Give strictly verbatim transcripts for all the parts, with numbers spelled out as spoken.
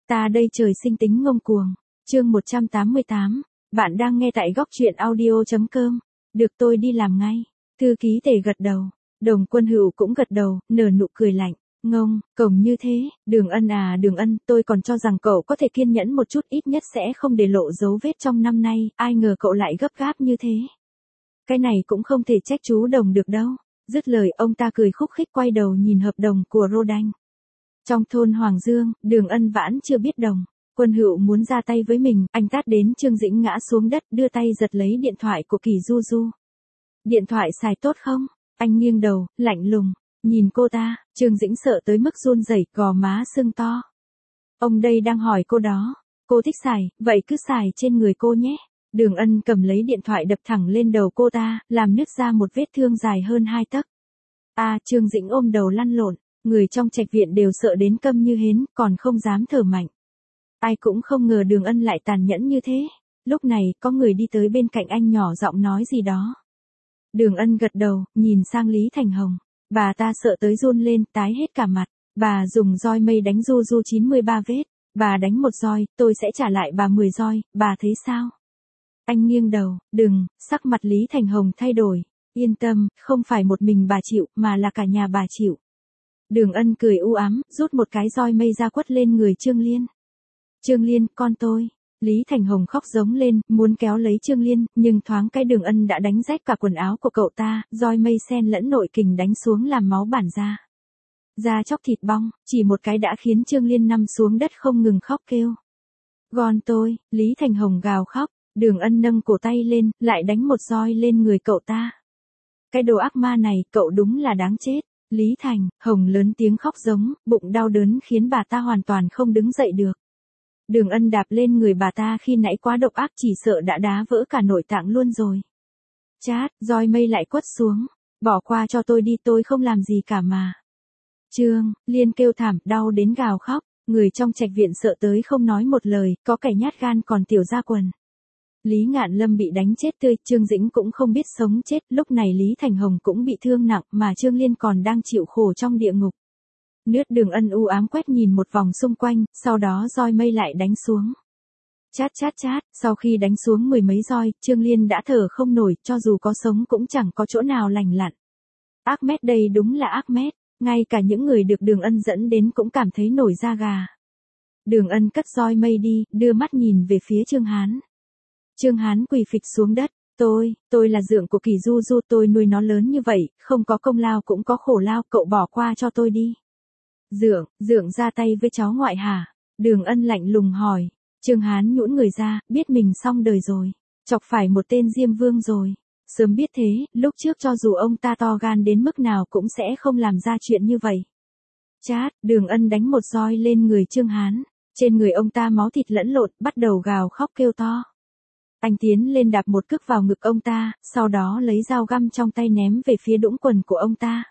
Ta đây trời sinh tính ngông cuồng. Chương một trăm tám mươi tám. Bạn đang nghe tại góc truyện audio chấm com. Được, tôi đi làm ngay. Thư ký Tề gật đầu. Đồng Quân Hữu cũng gật đầu, nở nụ cười lạnh. Ngông, cổng như thế, Đường Ân à Đường Ân, tôi còn cho rằng cậu có thể kiên nhẫn một chút, ít nhất sẽ không để lộ dấu vết trong năm nay, ai ngờ cậu lại gấp gáp như thế. Cái này cũng không thể trách chú Đồng được đâu. Dứt lời ông ta cười khúc khích quay đầu nhìn hợp đồng của Rodan. Trong thôn Hoàng Dương, Đường Ân vãn chưa biết Đồng Quân Hữu muốn ra tay với mình, anh tát đến Trương Dĩnh ngã xuống đất, đưa tay giật lấy điện thoại của Kỳ Du Du. Điện thoại xài tốt không? Anh nghiêng đầu, lạnh lùng, nhìn cô ta. Trương Dĩnh sợ tới mức run rẩy, gò má sưng to. Ông đây đang hỏi cô đó. Cô thích xài, vậy cứ xài trên người cô nhé. Đường Ân cầm lấy điện thoại đập thẳng lên đầu cô ta, làm nứt ra một vết thương dài hơn hai tấc. À, Trương Dĩnh ôm đầu lăn lộn, người trong trạch viện đều sợ đến câm như hến, còn không dám thở mạnh. Ai cũng không ngờ Đường Ân lại tàn nhẫn như thế. Lúc này, có người đi tới bên cạnh anh nhỏ giọng nói gì đó. Đường Ân gật đầu, nhìn sang Lý Thành Hồng. Bà ta sợ tới run lên, tái hết cả mặt. Bà dùng roi mây đánh Du Du chín mươi ba vết. Bà đánh một roi, tôi sẽ trả lại bà mười roi, bà thấy sao? Anh nghiêng đầu, đừng, sắc mặt Lý Thành Hồng thay đổi. Yên tâm, không phải một mình bà chịu, mà là cả nhà bà chịu. Đường Ân cười u ám, rút một cái roi mây ra quất lên người Trương Liên. Trương Liên, con tôi. Lý Thành Hồng khóc giống lên, muốn kéo lấy Trương Liên, nhưng thoáng cái Đường Ân đã đánh rách cả quần áo của cậu ta, roi mây xen lẫn nội kình đánh xuống làm máu bản ra. Da chóc thịt bong, chỉ một cái đã khiến Trương Liên nằm xuống đất không ngừng khóc kêu. Con tôi, Lý Thành Hồng gào khóc. Đường Ân nâng cổ tay lên, lại đánh một roi lên người cậu ta. Cái đồ ác ma này, cậu đúng là đáng chết. Lý Thành Hồng lớn tiếng khóc giống, bụng đau đớn khiến bà ta hoàn toàn không đứng dậy được. Đường Ân đạp lên người bà ta khi nãy quá độc ác, chỉ sợ đã đá vỡ cả nội tạng luôn rồi. Chát, roi mây lại quất xuống. Bỏ qua cho tôi đi, tôi không làm gì cả mà. Trương Liên kêu thảm, đau đến gào khóc. Người trong trạch viện sợ tới không nói một lời, có kẻ nhát gan còn tiểu ra quần. Lý Ngạn Lâm bị đánh chết tươi, Trương Dĩnh cũng không biết sống chết, lúc này Lý Thành Hồng cũng bị thương nặng, mà Trương Liên còn đang chịu khổ trong địa ngục. Nước Đường Ân u ám quét nhìn một vòng xung quanh, sau đó roi mây lại đánh xuống. Chát chát chát, sau khi đánh xuống mười mấy roi, Trương Liên đã thở không nổi, cho dù có sống cũng chẳng có chỗ nào lành lặn. Ahmed đây đúng là Ahmed, ngay cả những người được Đường Ân dẫn đến cũng cảm thấy nổi da gà. Đường Ân cất roi mây đi, đưa mắt nhìn về phía Trương Hán. Trương Hán quỳ phịch xuống đất. Tôi, tôi là dượng của Kỳ Du Du, tôi nuôi nó lớn như vậy, không có công lao cũng có khổ lao, cậu bỏ qua cho tôi đi. Dượng, dượng ra tay với cháu ngoại hả? Đường Ân lạnh lùng hỏi. Trương Hán nhũn người ra, biết mình xong đời rồi. Chọc phải một tên Diêm Vương rồi. Sớm biết thế, lúc trước cho dù ông ta to gan đến mức nào cũng sẽ không làm ra chuyện như vậy. Chát, Đường Ân đánh một roi lên người Trương Hán. Trên người ông ta máu thịt lẫn lộn, bắt đầu gào khóc kêu to. Anh tiến lên đạp một cước vào ngực ông ta, sau đó lấy dao găm trong tay ném về phía đũng quần của ông ta.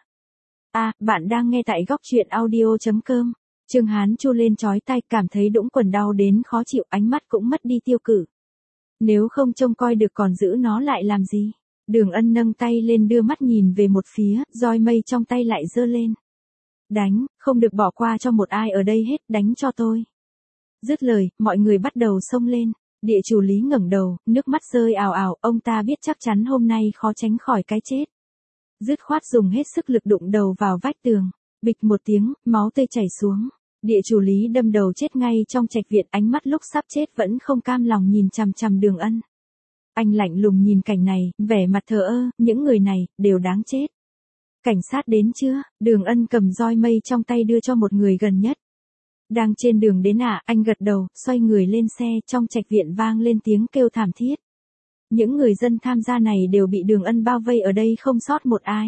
À, bạn đang nghe tại góc truyện audio chấm com. Trương Hán chu lên chói tai, cảm thấy đũng quần đau đến khó chịu, ánh mắt cũng mất đi tiêu cự. Nếu không trông coi được còn giữ nó lại làm gì? Đường Ân nâng tay lên đưa mắt nhìn về một phía, roi mây trong tay lại giơ lên. Đánh, không được bỏ qua cho một ai ở đây hết, đánh cho tôi. Dứt lời, mọi người bắt đầu xông lên. Địa chủ Lý ngẩng đầu, nước mắt rơi ào ào, ông ta biết chắc chắn hôm nay khó tránh khỏi cái chết. Dứt khoát dùng hết sức lực đụng đầu vào vách tường. Bịch một tiếng, máu tươi chảy xuống. Địa chủ Lý đâm đầu chết ngay trong trạch viện, ánh mắt lúc sắp chết vẫn không cam lòng nhìn chằm chằm Đường Ân. Anh lạnh lùng nhìn cảnh này, vẻ mặt thờ ơ, những người này, đều đáng chết. Cảnh sát đến chưa? Đường Ân cầm roi mây trong tay đưa cho một người gần nhất. Đang trên đường đến à, anh gật đầu, xoay người lên xe, trong trạch viện vang lên tiếng kêu thảm thiết. Những người dân tham gia này đều bị Đường Ân bao vây ở đây không sót một ai.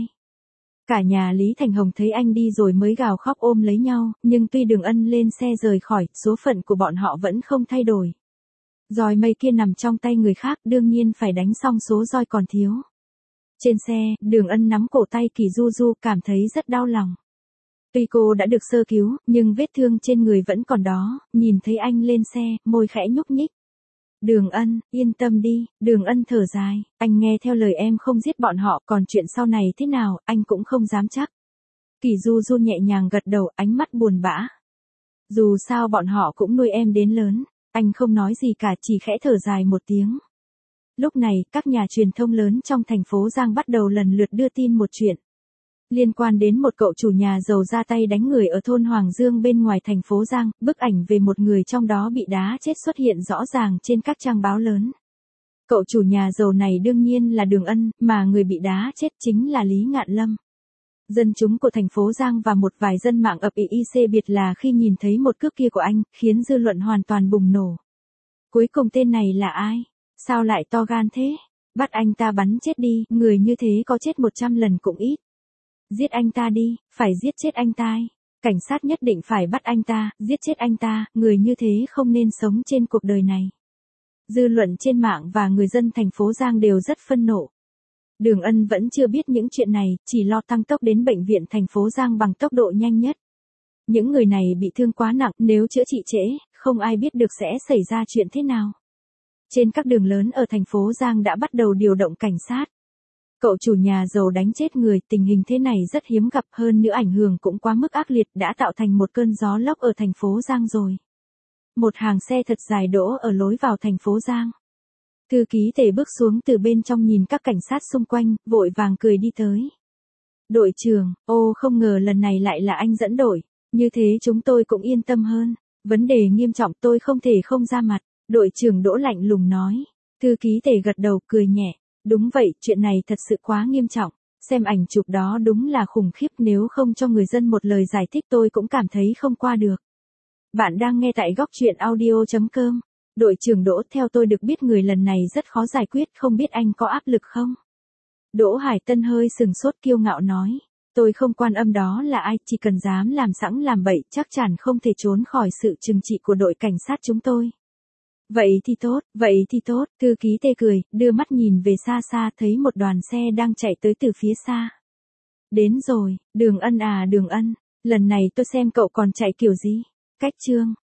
Cả nhà Lý Thành Hồng thấy anh đi rồi mới gào khóc ôm lấy nhau, nhưng tuy Đường Ân lên xe rời khỏi, số phận của bọn họ vẫn không thay đổi. Roi mây kia nằm trong tay người khác, đương nhiên phải đánh xong số roi còn thiếu. Trên xe, Đường Ân nắm cổ tay Kỳ Du Du, cảm thấy rất đau lòng. Tuy cô đã được sơ cứu, nhưng vết thương trên người vẫn còn đó, nhìn thấy anh lên xe, môi khẽ nhúc nhích. Đường Ân, yên tâm đi, Đường Ân thở dài, anh nghe theo lời em không giết bọn họ, còn chuyện sau này thế nào, anh cũng không dám chắc. Kỳ Du Du nhẹ nhàng gật đầu, ánh mắt buồn bã. Dù sao bọn họ cũng nuôi em đến lớn. Anh không nói gì cả, chỉ khẽ thở dài một tiếng. Lúc này, các nhà truyền thông lớn trong thành phố Giang bắt đầu lần lượt đưa tin một chuyện. Liên quan đến một cậu chủ nhà giàu ra tay đánh người ở thôn Hoàng Dương bên ngoài thành phố Giang, bức ảnh về một người trong đó bị đá chết xuất hiện rõ ràng trên các trang báo lớn. Cậu chủ nhà giàu này đương nhiên là Đường Ân, mà người bị đá chết chính là Lý Ngạn Lâm. Dân chúng của thành phố Giang và một vài dân mạng ập ĩ xe biệt là khi nhìn thấy một cước kia của anh, khiến dư luận hoàn toàn bùng nổ. Cuối cùng tên này là ai? Sao lại to gan thế? Bắt anh ta bắn chết đi, người như thế có chết một trăm lần cũng ít. Giết anh ta đi, phải giết chết anh ta. Cảnh sát nhất định phải bắt anh ta, giết chết anh ta, người như thế không nên sống trên cuộc đời này. Dư luận trên mạng và người dân thành phố Giang đều rất phân nộ. Đường Ân vẫn chưa biết những chuyện này, chỉ lo tăng tốc đến bệnh viện thành phố Giang bằng tốc độ nhanh nhất. Những người này bị thương quá nặng, nếu chữa trị trễ, không ai biết được sẽ xảy ra chuyện thế nào. Trên các đường lớn ở thành phố Giang đã bắt đầu điều động cảnh sát. Cậu chủ nhà giàu đánh chết người, tình hình thế này rất hiếm gặp, hơn nữa ảnh hưởng cũng quá mức ác liệt, đã tạo thành một cơn gió lốc ở thành phố Giang rồi. Một hàng xe thật dài đỗ ở lối vào thành phố Giang. Thư ký Tề bước xuống từ bên trong nhìn các cảnh sát xung quanh, vội vàng cười đi tới. Đội trưởng, ô không ngờ lần này lại là anh dẫn đội, như thế chúng tôi cũng yên tâm hơn. Vấn đề nghiêm trọng tôi không thể không ra mặt, đội trưởng Đỗ lạnh lùng nói. Thư ký Tề gật đầu cười nhẹ. Đúng vậy, chuyện này thật sự quá nghiêm trọng. Xem ảnh chụp đó đúng là khủng khiếp, nếu không cho người dân một lời giải thích tôi cũng cảm thấy không qua được. Bạn đang nghe tại góc truyện audio chấm com. Đội trưởng Đỗ, theo tôi được biết người lần này rất khó giải quyết, không biết anh có áp lực không? Đỗ Hải Tân hơi sừng sốt kiêu ngạo nói. Tôi không quan âm đó là ai, chỉ cần dám làm sẵn làm bậy chắc chắn không thể trốn khỏi sự trừng trị của đội cảnh sát chúng tôi. Vậy thì tốt, vậy thì tốt, thư ký Tê cười, đưa mắt nhìn về xa xa thấy một đoàn xe đang chạy tới từ phía xa. Đến rồi, Đường Ân à Đường Ân, lần này tôi xem cậu còn chạy kiểu gì? Cách chương.